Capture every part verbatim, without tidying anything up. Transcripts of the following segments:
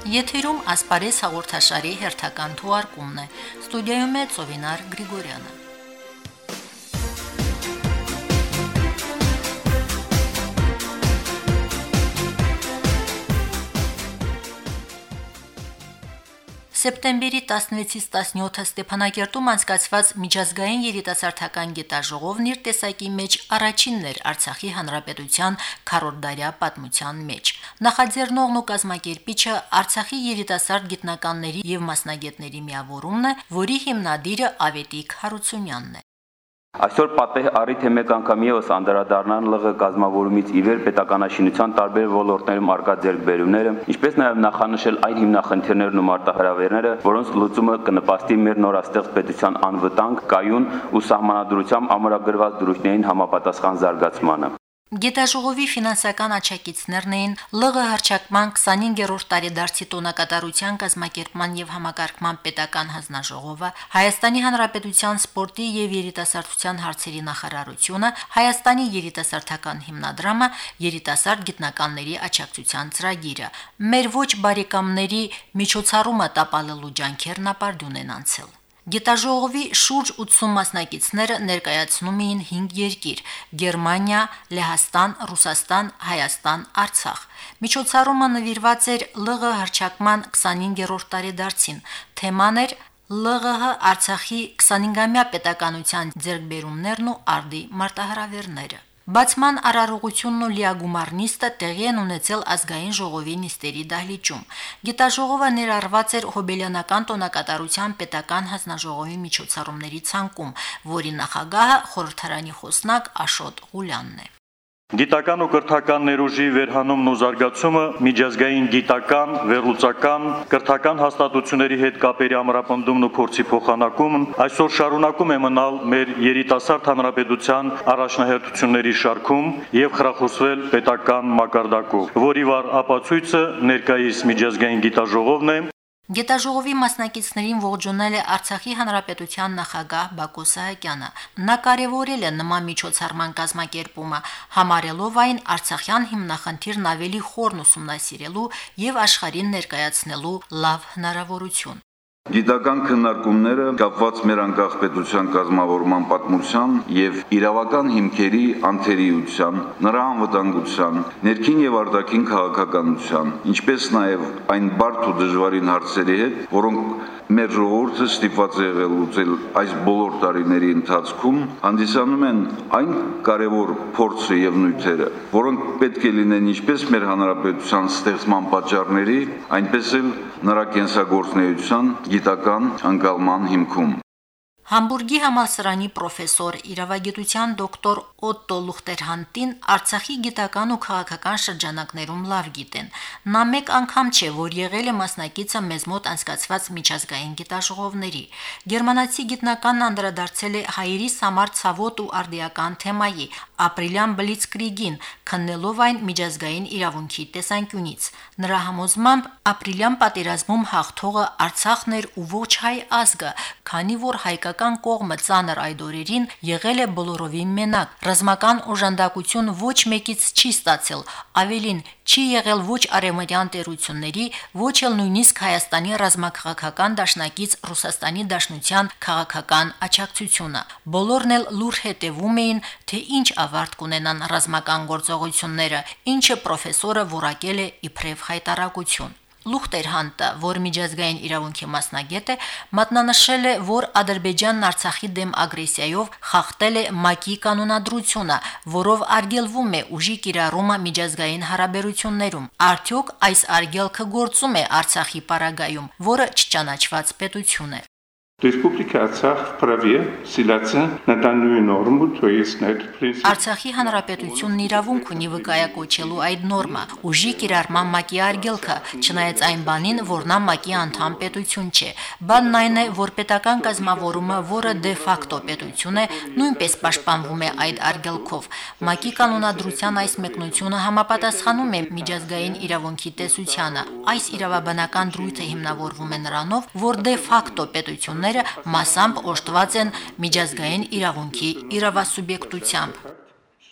Եթերում ասպարեզ հաղորդաշարի հերթական թողարկումն է։ Ստուդիայում է Ծովինար Գրիգորյանը։ Սեպտեմբերի տասնվեցից տասնյոթը Ստեփանակերտում անցկացված միջազգային երիտասարդական գիտաժողովն իր տեսակի մեջ առաջինն էր Արցախի հանրապետության քառորդդարյա պատմության մեջ։ Նախաձեռնողն ու կազմակերպիչը Արցախի երիտասարդ գիտնականների եւ մասնագետների միավորումն է, որի հիմնադիրը Ավետիք Հարությունյանն է։ Այսօր պատեհ առիթ է մեկ անգամ եւս անդրադառնալ ԼՂ կազմավորումից ի վեր պետականաշինության տարբեր ոլորտներում արկա ձեռքբերումները, ինչպես նաեւ նախանշել այն հիմնախնդիրներն ու մարտահրավերները, որոնց լուծումը կնպաստի մեր նորաստեղծ պետության անվտանգ, կայուն ու սահմանադրությամբ ամրագրված դրույթներին համապատասխան զարգացմանը։ Գիտաժողովի ֆինանսական աչակիցներն էին ԼՂ հռչակման քսանհինգերորդ տարեդարձի տոնակատարության կազմակերպման եւ համակարգման պետական հանձնաժողովը, Հայաստանի Հանրապետության սպորտի եւ երիտասարդության հարցերի նախարարությունը, Հայաստանի երիտասարդական հիմնադրամը, երիտասարդ գիտնականների աջակցության ծրագիրը։ Մեր ոչ բարեկամների միջոցառումը տապալելու ջանքերն ապարդյուն են անցել։ Գիտաժողովի շուրջ ութսուն մասնակիցները ներկայացնում էին հինգ երկիր՝ Գերմանիա, Լեհաստան, Ռուսաստան, Հայաստան, Արցախ։ Միջոցառումը նվիրված էր ԼՂ հռչակման քսանհինգերորդ տարեդարձին։ Թեման էր ԼՂՀ Արցախի քսանհինգամյա պետականության ձեռքբերումներն ու արդի մարտահրավերները։ Բացման արարողությունն ու լիագումար նիստը տեղի են ունեցել ազգային ժողովի նիստերի դահլիճում։ Գիտաժողովը ներառված էր հոբելյանական տոնակատարության պետական հանձնաժողովի միջոցառումների ցանկում, որի նախագահը խորհրդարանի խոսնակ Աշոտ Ղուլյանն է։ Գիտական ու կրթական ներուժի վերհանումն ու զարգացումը, միջազգային գիտական, վերլուծական, կրթական հաստատությունների հետ կապերի ամրապնդումն ու փորձի փոխանակումն այսօր շարունակում է մնալ մեր երիտասարդ հանրապետության առաջնահերթությունների շարքում եւ խրախուսվել պետական մակարդակով, որի վառ ապացույցը ներկայիս միջազգային գիտաժողովն է։ Գիտաժողովի մասնակիցներին ողջունել է Արցախի հանրապետության նախագահ Բակո Սահակյանը։ Նա կարևորել է նման միջոցառման կազմակերպումը, համարելով այն արցախյան հիմնախնդիրն ավելի խորն ուսումնասիրելու եւ աշխարհին ներկայացնելու լավ հնարավորություն։ Գիտական քննարկումները կապված մեր անկախ պետության կազմավորման պատմության եւ իրավական հիմքերի անթերիության, նրա անվտանգության, ներքին եւ արտաքին քաղաքականության, ինչպես նաեւ այն բարդ ու դժվարին հարցերի հետ, որոնք մեր ժողովուրդը ստիպված է եղել լուծել այս բոլոր տարիների ընթացքում, հանդիսանում են այն կարևոր փորձը եւ նյութերը, որոնք պետք է լինեն ինչպես մեր հանրապետության ստեղծման պատճառների, այնպես էլ նրա կենսագործունեության գիտական անկալման հիմքում։ Համբուրգի համալսարանի պրոֆեսոր իրավագիտության դոկտոր Օտտո Լուխտերհանտին Արցախի գիտական ու քաղաքական շրջանակներում լավ գիտեն։ Նա մեկ անգամ չէ, որ եղել է մասնակիցը մեզ մոտ անցկացված միջազգային գիտաժողովների։ Գերմանացի գիտնականն անդրադարձել է հայերի համար ցավոտ ու արդիական թեմայի՝ ապրիլյան բլիցկրիգին, քննելով այն միջազգային իրավունքի տեսանկյունից։ Նրա համոզմամբ ապրիլյան պատերազմում հաղթողը Արցախն էր ու ոչ հայ ազգը, քանի որ հայկական կողմը ծանր այդ օրերին եղել է բոլորովին մենակ։ Ռազմական օժանդակություն ոչ մեկից չի ստացել, ավելին չի եղել ոչ արևմտյան տերությունների, ոչ էլ նույնիսկ Հայաստանի ռազմաքաղաքական դաշնակից Ռուսաստանի Դաշնության քաղաքական աջակցությունը։ Բոլորն էլ լուր հետևում էին, թե ինչ ավարտ կունենան ռազմական գործողությունները, ինչը պրոֆեսորը որակել է իբրև հայտարարություն։ Լուխտերհանտը, որ միջազգային իրավունքի մասնագետ է, մատնանշել է, որ Ադրբեջանն Արցախի դեմ ագրեսիայով խախտել է ՄԱԿ-ի կանոնադրությունը, որով արգելվում է ուժի կիրառումը միջազգային հարաբերություններում։ Արդյոք այս արգելքը գործում է Արցախի պարագայում, որը չճանաչված պետություն է։ Республика Арցախ вправе ссылаться на данную норму, то есть на этот принцип. Արցախի հանրապետությունն իրավունք ունի վկայակոչելու այդ նորմա, ուժի կիրառման ՄԱԿ-ի արգելքը, չնայած այն բանին, որ նա ՄԱԿ-ի անդամ պետություն չէ։ Բանն այն է, որ պետական կազմավորումը, որը դե ֆակտո պետություն է, նույնպես պաշտպանվում է այդ արգելքով։ ՄԱԿ-ի կանոնադրության այս մեկնությունը համապատասխանում է միջազգային իրավունքի տեսությանը։ Այս իրավաբանական դրույթը հիմնավորվում է նրանով, որ դե ֆակտո պետությունն մասամբ օժտված են միջազգային իրավունքի իրավասուբյեկտությամբ։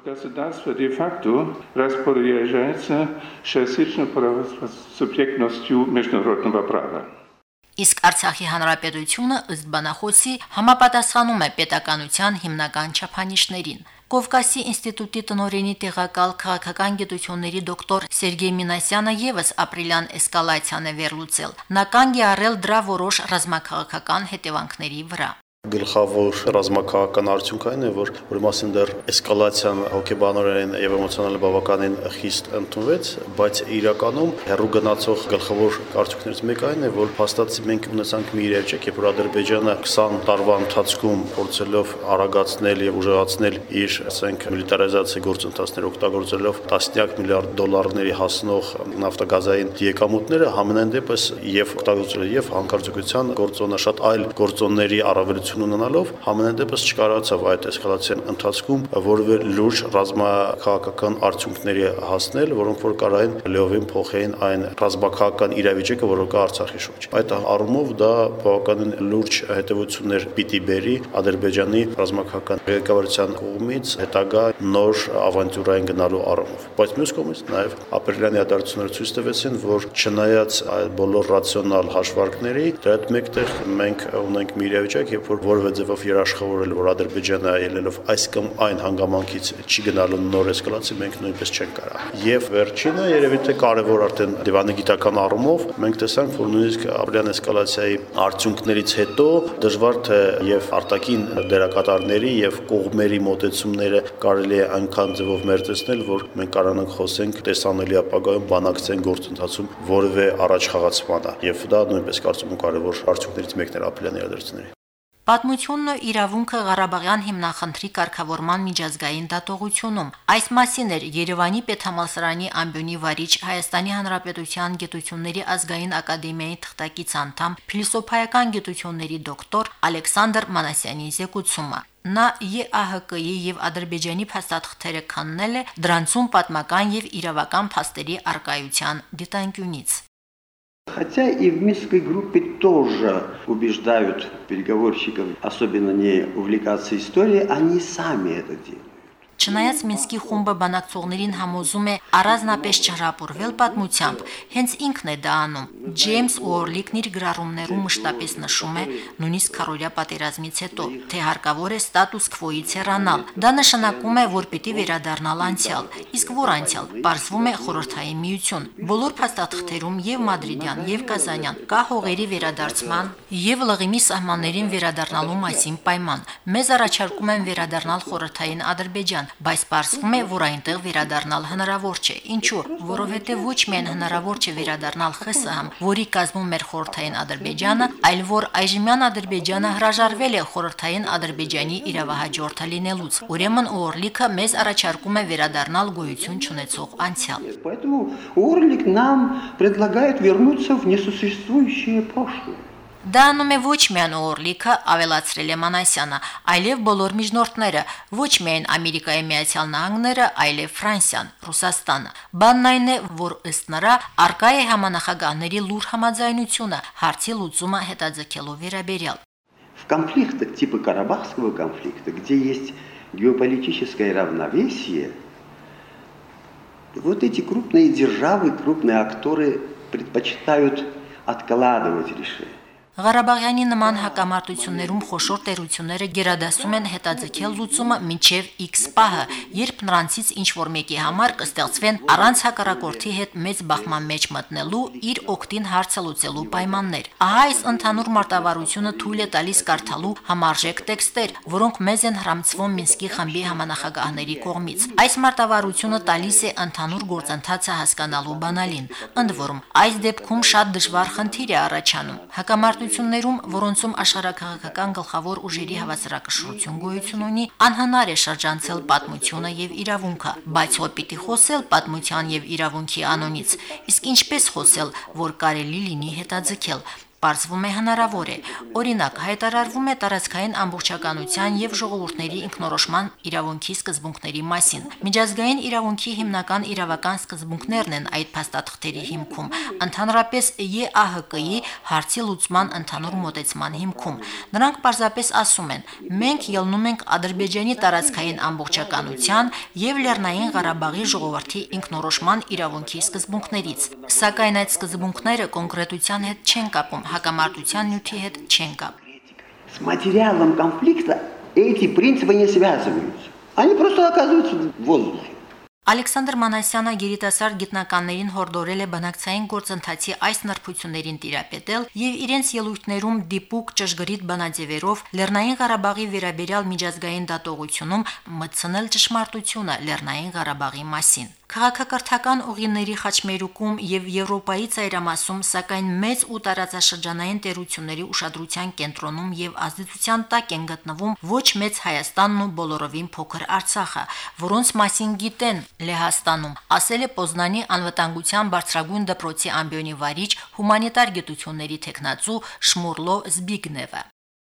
Государство де-факто распоряжается частично правосубъектностью международного права. Իսկ Արցախի հանրապետությունը ըստ բանախոսի համապատասխանում է պետականության հիմնական չափանիշներին։ Կովկասի ինստիտուտի տնօրենի տեղակալ քաղաքական գիտությունների դոկտոր Սերգեյ Մինասյանը եւս ապրիլյան էսկալացիան է վերլուծել։ Նա կանգ է առել դրա որոշ ռազմաքաղաքական հետևանքների վրա։ Գլխավոր ռազմաքաղաքական արդյունքն այն է, որ որ մասին դեռ էսկալացիան հոգեբանորեն եւ էմոցիոնալ բավականին խիստ ընդունվեց, բայց իրականում հերու գնացող գլխավոր արդյունքներից մեկը այն է, որ փաստացի մենք ունեցանք մի իրավիճակ, երբ որ Ադրբեջանը քսան տարվա ընթացքում փորձելով արագացնել եւ ուժեղացնել իր, ասենք, միլիտարիզացիա գործընթացները օգտագործելով տասնյակ միլիարդ դոլարների հասնող նավթագազային եկամուտները համենայն դեպս եւ օգտագործել եւ հանկարծության գործոնը շատ այլ գործոնների առավելություն ունենալով համենայն դեպս չկարողացավ այդ էսկալացիան ընթացքում որևէ լուրջ ռազմաքաղաքական արդյունքների հասնել, որոնք որ կարային լիովին փոխեին այն ռազմաքաղաքական իրավիճակը, որը կա Արցախի շուրջ։ Այդ առումով դա բավականին լուրջ հետևություններ պիտի բերի Ադրբեջանի ռազմաքաղաքական ղեկավարության կողմից հետագա նոր ավանտյուրային գնալու առումով։ Բայց մյուս կողմից նաև ապրիլյան իրադարձությունները ցույց տվեցին, որ չնայած այդ բոլոր ռացիոնալ հաշվարկների, դրա հետ մեկտեղ մենք ունենք մի իրավիճակ, երբ որ որևէ ձևով երաշխավորել, որ Ադրբեջանը ելնելով այս կամ այն հանգամանքից չի գնալու նոր էսկալացիա, մենք նույնպես չենք կարող։ Եվ վերջինը երևի թե կարևոր արդեն դիվանագիտական առումով մենք տեսանք, որ նույնիսկ ապրիլյան էսկալացիայի արդյունքներից հետո դժվար թե եւ արտաքին դերակատարների եւ կողմերի մոտեցումները կարելի է այնքան ձևով մերձեցնել, որ մենք կարողանանք խոսենք տեսանելի ապագայում բանակցային գործընթացում որևէ առաջխաղացմանը։ Եվ դա նույնպես կարծում եմ կարևոր արդյունքներից մեկն էր ապրիլյան իրադարձությունների։ Պատմությունն ու իրավունքը Ղարաբաղյան հիմնախնդրի կարգավորման միջազգային դատողությունում։ Այս մասին էր Երևանի պետհամալսարանի ամբիոնի վարիչ Հայաստանի Հանրապետության Գիտությունների ազգային ակադեմիայի թղթակից անդամ փիլիսոփայական գիտությունների դոկտոր Ալեքսանդր Մանասյանի զեկուցումը։ Նա Է Ա Հ Կ-ի եւ Ադրբեջանի փաստաթղթերը քննել է դրանցում պատմական եւ իրավական փաստերի արկայության դիտանկյունից։ Хотя и в Минской группе тоже убеждают переговорщиков особенно не увлекаться историей, они сами это делают. Չնայած Մինսկի խումբը բանակցողներին համոզում է առանձնապես չհրապուրվել պատմությամբ, հենց ինքն է դա անում։ Ջեյմս Ուորլիկն իր գրառումներում մշտապես նշում է, նույնիսկ քառօրյա պատերազմից հետո, թե հարկավոր է ստատուս քվոից հեռանալ։ Դա նշանակում է, որ պիտի վերադառնալ անցյալ, իսկ որ անցյալ, պարզվում է խորհրդային միություն։ Բոլոր փաստաթղթերում եւ Մադրիդյան, եւ Կազանյան կա հողերի վերադարձման եւ լղիմի սահմաններին վերադառնալու մասին պայման։ Մեզ առաջարկում են վերադառնալ խորհրդային Ադրբեջան, բայց պարզվում է, որ այնտեղ վերադառնալ հնարավոր չէ։ Ինչու՞, որովհետև ոչ միայն հնարավոր չէ վերադառնալ Խ Ս Հ, որի կազմում էր խորհրդային Ադրբեջանը, այլ որ այժմյան Ադրբեջանը հրաժարվել է խորհրդային Ադրբեջանի իրավահաջորդը լինելուց։ Ուրեմն Օրլիկը մեզ առաջարկում է վերադառնալ գոյություն չունեցող անցյալ։ Поэтому Орлик нам предлагает вернуться в несуществующее прошлое. Դա անում է ոչ միայն Օրլիկը, ավելացրել է Մանասյանը, այլև բոլոր միջնորդները, ոչ միայն Ամերիկայի Միացյալ Նահանգները, այլև Ֆրանսիան, Ռուսաստանը։ Բանն այն է, որ ըստ նրա արկա է համանախագահների լուր համաձայնությունը հարցի լուծումը հետաձգելու վերաբերյալ։ В конфликтах типа Карабахского конфликта, где есть геополитическое равновесие, вот эти крупные державы, крупные акторы предпочитают откладывать решение. Ղարաբաղյանի նման հակամարտություններում խոշոր տերությունները գերադասում են հետաձգել լուծումը մինչև X պահը, երբ նրանցից ինչ որ մեկի համար կստեղծվեն առանց հակառակորդի հետ մեծ բախման մեջ մտնելու իր օգտին հարցը լուծելու պայմաններ։ Ահա այս ընդհանուր մարտավարությունը թույլ է տալիս կարդալու համարժեք տեքստեր, որոնք մեզ են հրամցվում Մինսկի խմբի համանախագահների կողմից։ Այս մարտավարությունը տալիս է ընդհանուր գործընթացը հասկանալու բանալին։ Ընդ որում, այս դեպքում շատ դժվար խնդիր է առաջանում։ Հակամարտ որոնցում աշխարհակաղակական գլխավոր ուժերի հավասարակշռություն գոյություն ունի, անհնար է շրջանցել պատմությունը եւ իրավունքը, բայց հո պիտի խոսել պատմության եւ իրավունքի անոնից, իսկ ինչպես խոսել, որ կարելի լինի հետաձգել։ Պարզվում է հնարավոր է։ Օրինակ, հայտարարվում է տարածքային ամբողջականության եւ ժողովուրդների ինքնորոշման իրավունքի սկզբունքների մասին։ Միջազգային իրավունքի հիմնական իրավական սկզբունքներն են այդ փաստաթղթերի հիմքում, ընդհանրապես Է Ա Հ Կ-ի հարցի լուծման ընդհանուր մոտեցման հիմքում։ Նրանք պարզապես ասում են. մենք ելնում ենք Ադրբեջանի տարածքային ամբողջականության եւ Լեռնային Ղարաբաղի ժողովրդի ինքնորոշման իրավունքի սկզբունքներից, սակայն այդ սկզբունքները կոնկրետության հետ չեն կապում, հակամարտության նյութի հետ չեն կապ։ С материалом конфликта эти принципы не связываются. Они просто оказываются в воздухе. Ալեքսանդր Մանասյանը գերիտասարդ գիտնականներին հորդորել է բանակցային գործընթացի այս նրբություններին տիրապետել եւ իրենց ելույթներում դիպուկ ճշգրիտ բանաձևերով Լեռնային Ղարաբաղի վերաբերյալ միջազգային դատողությունում մտցնել ճշմարտությունը Լեռնային Ղարաբաղի մասին։ Քաղաքակրթական ուղիների խաչմերուկում եւ Եվրոպայի ծայրամասում, սակայն մեծ ու տարածաշրջանային տերությունների ուշադրության կենտրոնում եւ ազդեցության տակ են գտնվում ոչ մեծ Հայաստանն ու բոլորովին փոքր Արցախը, որոնց մասին գիտեն Լեհաստանում, ասել է Պոզնանի անվտանգության բարձրագույն դպրոցի ամբիոնի վարիչ հումանիտար գիտությունների թեկնածու Շմուրլո Զբիգնևը։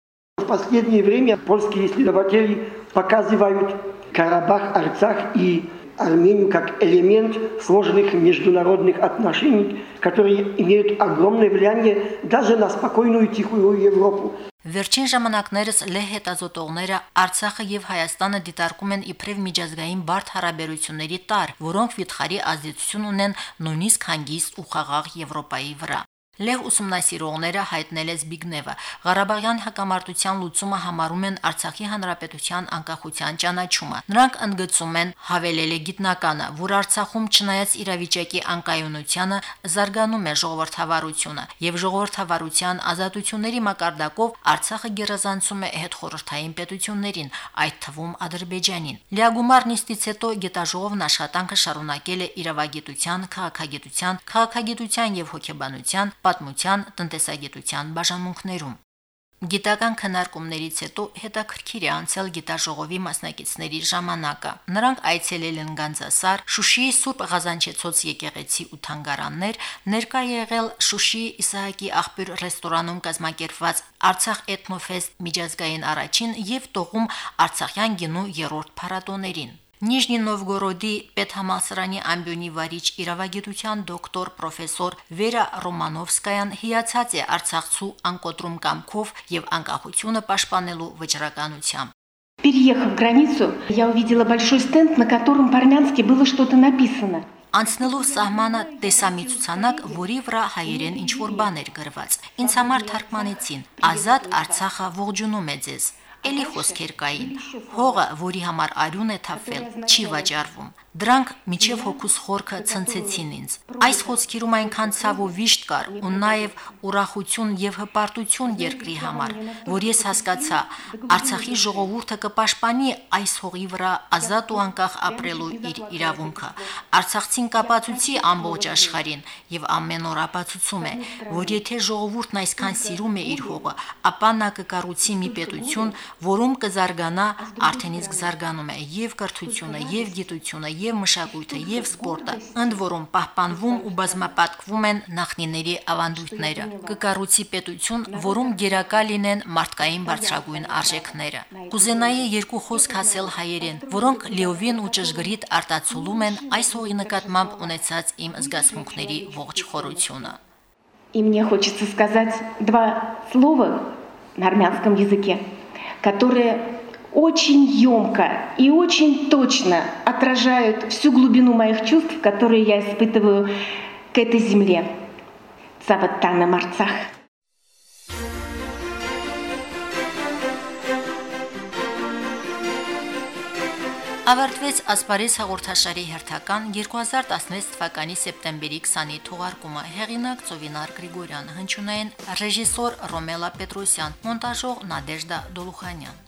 В последнее время польские исследователи показывают Карабах, Арцах и Армению как элемент сложных международных отношений, которые имеют огромное влияние даже на спокойную и тихую Европу. Վերջին ժամանակներս լեհ հետազոտողները Արցախը եւ Հայաստանը դիտարկում են իբրև միջազգային բարդ հարաբերությունների տար, որոնք վիթխարի ազդեցություն ունեն նույնիսկ հանգիստ ու խաղաղ Եվրոպայի վրա։ Լեհ ուսումնասիրողները հայտնել է Զբիգնևը, Ղարաբաղյան հակամարտության լուծումը համարում են Արցախի հանրապետության անկախության ճանաչումը։ Նրանք ընդգծում են, հավելել է գիտնականը, որ Արցախում չնայած իրավիճակի անկայունությանը զարգանում է ժողովրդավարությունը եւ ժողովրդավարության ազատությունների մակարդակով Արցախը գերազանցում է հետխորհրդային պետություններին, այդ թվում Ադրբեջանին։ Լիագումար նիստից հետո գիտաժողովն աշխատանքը շարունակել է իրավագիտության, քաղաքագիտության, քաղաքագիտության եւ հոգեբանության պատմության, տնտեսագիտության բաժանմունքներում։ Գիտական քննարկումներից հետո հետաքրքիր է անցել գիտաժողովի մասնակիցների ժամանակը։ Նրանք այցելել են Գանձասար, Շուշիի Սուրբ Ղազանչեցոց եկեղեցի ու թանգարաններ, ներկա եղել Շուշիի Իսահակի աղբյուր ռեստորանում կազմակերպված Արցախ էթնոֆեստ միջազգային առաջին եւ Տողում Արցախյան գինու երրորդ փառատոներին։ Նիժնի Նովգորոդի պետհամալսարանի ամբիոնի վարիչ իրավագիտության դոկտոր պրոֆեսոր Վերա Ռոմանովսկայան հիացած է Արցախցու անկոտրում կամքով եւ անկախությունը պաշտպանելու վճռականությամբ։ Переехав границу, я увидела большой стенд, на котором по-армянски было что-то написано. Անցնելով սահմանը տեսա մի ցուցանակ, որի վրա հայերեն ինչ-որ բան էր գրված։ Ինձ համար թարգմանեցին. Ազատ Արցախը ողջունում է ձեզ։ Էլի խոսքեր կային։ Հողը, որի համար արյուն է թափվել, չի վաճառվում։ Դրանք միջև հոգուս խորքը ցնցեցին ինձ։ Այս խոսքերում այնքան ցավ ու վիշտ կար, ու նաև ուրախություն եւ հպարտություն երկրի համար, որ ես հասկացա, Արցախի ժողովուրդը կպաշտպանի այս հողի վրա ազատ ու անկախ ապրելու իր իրավունքը։ Արցախցին կապացուցի ամբողջ աշխարհին եւ ամեն օր ապացուցում է, որ եթե ժողովուրդն այսքան սիրում է իր հողը, ապա նա կկառուցի մի պետություն, որում կզարգանա, արդեն իսկ զարգանում է եւ կրթությունը, եւ գիտությունը, եւ մշակույթը, եւ սպորտը, ընդ որում պահպանվում ու բազմապատկվում են նախնիների ավանդույթները։ Կկառուցի պետություն, որում գերակա լինեն մարդկային բարձրագույն արժեքները։ Կուզենայի երկու խոսք ասել հայերեն, որոնք լիովին ու ճշգրիտ արտացոլում են այս հողի նկատմամբ ունեցած իմ զգացմունքների ողջ խորությունը։ И мне хочется сказать два слова на армянском языке, которые очень емко и очень точно отражают всю глубину моих чувств, которые я испытываю к этой земле. Цаваттана Арцах. Ավարտվեց ասպարեզ հաղորդաշարի հերթական երկու հազար տասնվեց թվականի սեպտեմբերի քսանի թողարկումը։ Հեղինակ Ծովինար Գրիգորյան, հնչյունային ռեժիսոր Ռոմելա Պետրոսյան, մոնտաժող Նադեժդա Դոլուխանյան։